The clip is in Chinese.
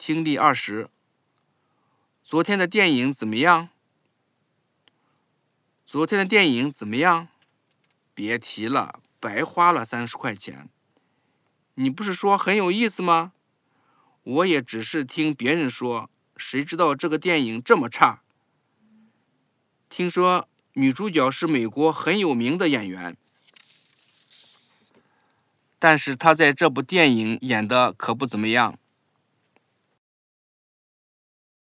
听力20。昨天的电影怎么样？昨天的电影怎么样？别提了，白花了30块钱。你不是说很有意思吗？我也只是听别人说，谁知道这个电影这么差。听说女主角是美国很有名的演员，但是她在这部电影演的可不怎么样。